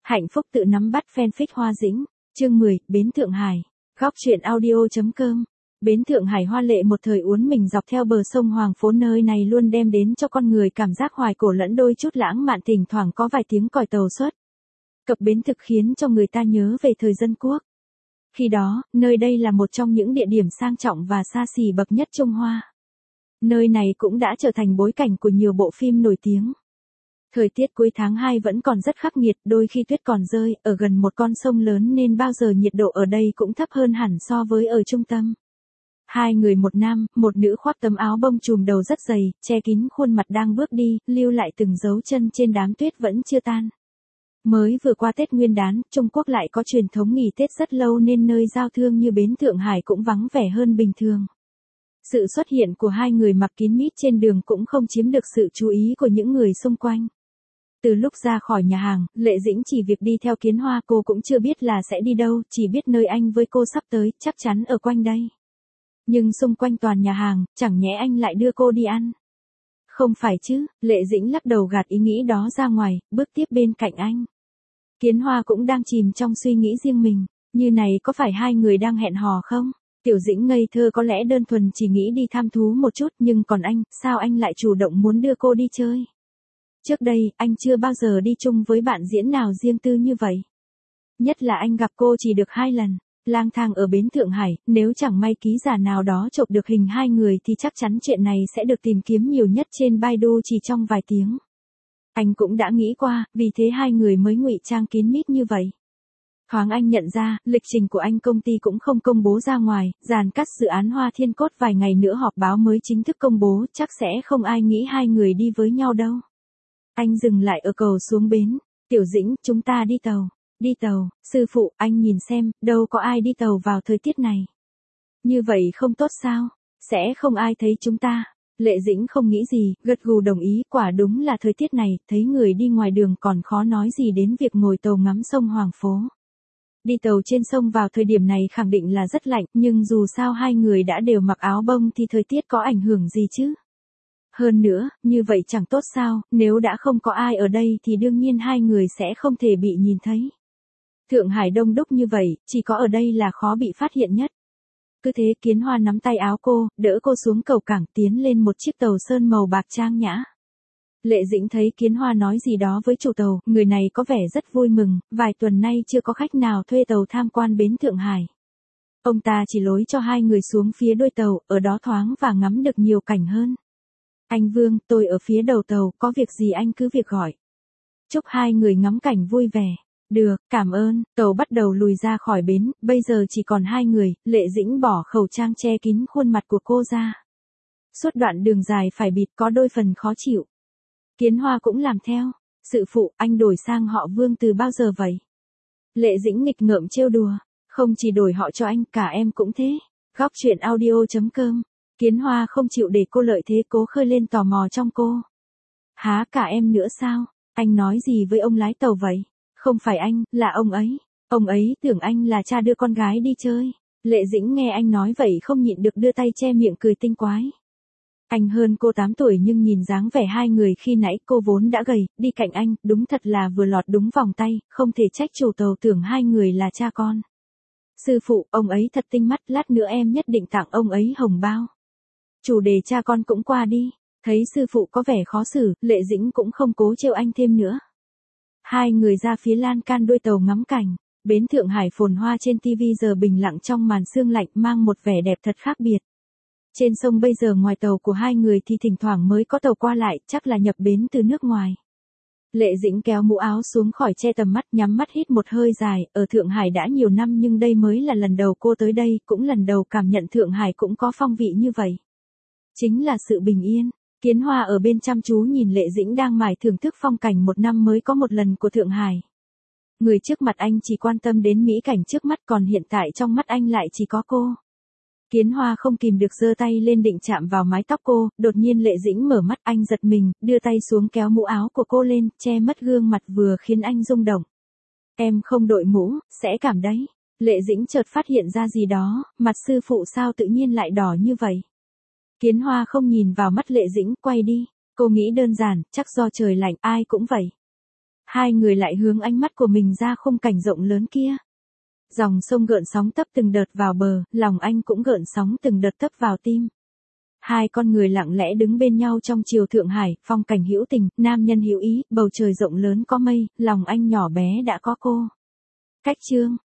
Hạnh phúc tự nắm bắt fanfic Hoa Dĩnh, chương 10, Bến Thượng Hải. Góc truyện audio.com. Bến Thượng Hải hoa lệ một thời uốn mình dọc theo bờ sông Hoàng Phố, nơi này luôn đem đến cho con người cảm giác hoài cổ lẫn đôi chút lãng mạn, thỉnh thoảng có vài tiếng còi tàu xuất cập bến thực khiến cho người ta nhớ về thời dân quốc. Khi đó, nơi đây là một trong những địa điểm sang trọng và xa xỉ bậc nhất Trung Hoa. Nơi này cũng đã trở thành bối cảnh của nhiều bộ phim nổi tiếng. Thời tiết cuối tháng 2 vẫn còn rất khắc nghiệt, đôi khi tuyết còn rơi, ở gần một con sông lớn nên bao giờ nhiệt độ ở đây cũng thấp hơn hẳn so với ở trung tâm. Hai người một nam, một nữ khoác tấm áo bông trùm đầu rất dày, che kín khuôn mặt đang bước đi, lưu lại từng dấu chân trên đám tuyết vẫn chưa tan. Mới vừa qua Tết Nguyên đán, Trung Quốc lại có truyền thống nghỉ Tết rất lâu nên nơi giao thương như bến Thượng Hải cũng vắng vẻ hơn bình thường. Sự xuất hiện của hai người mặc kín mít trên đường cũng không chiếm được sự chú ý của những người xung quanh. Từ lúc ra khỏi nhà hàng, Lệ Dĩnh chỉ việc đi theo Kiến Hoa, cô cũng chưa biết là sẽ đi đâu, chỉ biết nơi anh với cô sắp tới, chắc chắn ở quanh đây. Nhưng xung quanh toàn nhà hàng, chẳng nhẽ anh lại đưa cô đi ăn? Không phải chứ, Lệ Dĩnh lắc đầu gạt ý nghĩ đó ra ngoài, bước tiếp bên cạnh anh. Kiến Hoa cũng đang chìm trong suy nghĩ riêng mình, như này có phải hai người đang hẹn hò không? Tiểu Dĩnh ngây thơ có lẽ đơn thuần chỉ nghĩ đi tham thú một chút, nhưng còn anh, sao anh lại chủ động muốn đưa cô đi chơi? Trước đây, anh chưa bao giờ đi chung với bạn diễn nào riêng tư như vậy. Nhất là anh gặp cô chỉ được 2 lần. Lang thang ở bến Thượng Hải, nếu chẳng may ký giả nào đó chụp được hình hai người thì chắc chắn chuyện này sẽ được tìm kiếm nhiều nhất trên Baidu chỉ trong vài tiếng. Anh cũng đã nghĩ qua, vì thế hai người mới ngụy trang kín mít như vậy. Thoáng anh nhận ra, lịch trình của anh công ty cũng không công bố ra ngoài, dàn cắt dự án Hoa Thiên Cốt vài ngày nữa họp báo mới chính thức công bố, chắc sẽ không ai nghĩ hai người đi với nhau đâu. Anh dừng lại ở cầu xuống bến. Tiểu Dĩnh, chúng ta đi tàu. Đi tàu, sư phụ, anh nhìn xem, đâu có ai đi tàu vào thời tiết này. Như vậy không tốt sao? Sẽ không ai thấy chúng ta. Lệ Dĩnh không nghĩ gì, gật gù đồng ý, quả đúng là thời tiết này, thấy người đi ngoài đường còn khó nói gì đến việc ngồi tàu ngắm sông Hoàng Phố. Đi tàu trên sông vào thời điểm này khẳng định là rất lạnh, nhưng dù sao hai người đã đều mặc áo bông thì thời tiết có ảnh hưởng gì chứ? Hơn nữa, như vậy chẳng tốt sao, nếu đã không có ai ở đây thì đương nhiên hai người sẽ không thể bị nhìn thấy. Thượng Hải đông đúc như vậy, chỉ có ở đây là khó bị phát hiện nhất. Cứ thế Kiến Hoa nắm tay áo cô, đỡ cô xuống cầu cảng, tiến lên một chiếc tàu sơn màu bạc trang nhã. Lệ Dĩnh thấy Kiến Hoa nói gì đó với chủ tàu, người này có vẻ rất vui mừng, vài tuần nay chưa có khách nào thuê tàu tham quan bến Thượng Hải. Ông ta chỉ lối cho hai người xuống phía đuôi tàu, ở đó thoáng và ngắm được nhiều cảnh hơn. Anh Vương, tôi ở phía đầu tàu, có việc gì anh cứ việc gọi. Chúc hai người ngắm cảnh vui vẻ. Được, cảm ơn. Tàu bắt đầu lùi ra khỏi bến, bây giờ chỉ còn hai người. Lệ Dĩnh bỏ khẩu trang che kín khuôn mặt của cô ra. Suốt đoạn đường dài phải bịt có đôi phần khó chịu. Kiến Hoa cũng làm theo. Sự phụ, anh đổi sang họ Vương từ bao giờ vậy? Lệ Dĩnh nghịch ngợm trêu đùa. Không chỉ đổi họ cho anh, cả em cũng thế. Góc truyện audio.com. Kiến Hoa không chịu để cô lợi thế, cố khơi lên tò mò trong cô. Hả, cả em nữa sao? Anh nói gì với ông lái tàu vậy? Không phải anh, là ông ấy. Ông ấy tưởng anh là cha đưa con gái đi chơi. Lệ Dĩnh nghe anh nói vậy không nhịn được đưa tay che miệng cười tinh quái. Anh hơn cô 8 tuổi nhưng nhìn dáng vẻ hai người khi nãy cô vốn đã gầy, đi cạnh anh, đúng thật là vừa lọt đúng vòng tay, không thể trách chủ tàu tưởng hai người là cha con. Sư phụ, ông ấy thật tinh mắt, lát nữa em nhất định tặng ông ấy hồng bao. Chủ đề cha con cũng qua đi. Thấy sư phụ có vẻ khó xử, Lệ Dĩnh cũng không cố trêu anh thêm nữa. Hai người ra phía lan can đuôi tàu ngắm cảnh. Bến Thượng Hải phồn hoa trên TV giờ bình lặng trong màn sương lạnh, mang một vẻ đẹp thật khác biệt. Trên sông bây giờ ngoài tàu của hai người thì thỉnh thoảng mới có tàu qua lại, chắc là nhập bến từ nước ngoài. Lệ Dĩnh kéo mũ áo xuống khỏi che tầm mắt, nhắm mắt hít một hơi dài. Ở Thượng Hải đã nhiều năm nhưng đây mới là lần đầu cô tới đây, cũng lần đầu cảm nhận Thượng Hải cũng có phong vị như vậy. Chính là sự bình yên. Kiến Hoa ở bên chăm chú nhìn Lệ Dĩnh đang mải thưởng thức phong cảnh một năm mới có một lần của Thượng Hải. Người trước mặt anh chỉ quan tâm đến mỹ cảnh trước mắt, còn hiện tại trong mắt anh lại chỉ có cô. Kiến Hoa không kìm được giơ tay lên định chạm vào mái tóc cô, đột nhiên Lệ Dĩnh mở mắt, anh giật mình, đưa tay xuống kéo mũ áo của cô lên, che mất gương mặt vừa khiến anh rung động. Em không đội mũ, sẽ cảm đấy. Lệ Dĩnh chợt phát hiện ra gì đó, mặt sư phụ sao tự nhiên lại đỏ như vậy. Kiến Hoa không nhìn vào mắt Lệ Dĩnh, quay đi. Cô nghĩ đơn giản, chắc do trời lạnh, ai cũng vậy. Hai người lại hướng ánh mắt của mình ra khung cảnh rộng lớn kia. Dòng sông gợn sóng tấp từng đợt vào bờ, lòng anh cũng gợn sóng từng đợt tấp vào tim. Hai con người lặng lẽ đứng bên nhau trong chiều Thượng Hải, phong cảnh hữu tình, nam nhân hữu ý, bầu trời rộng lớn có mây, lòng anh nhỏ bé đã có cô. Cách chương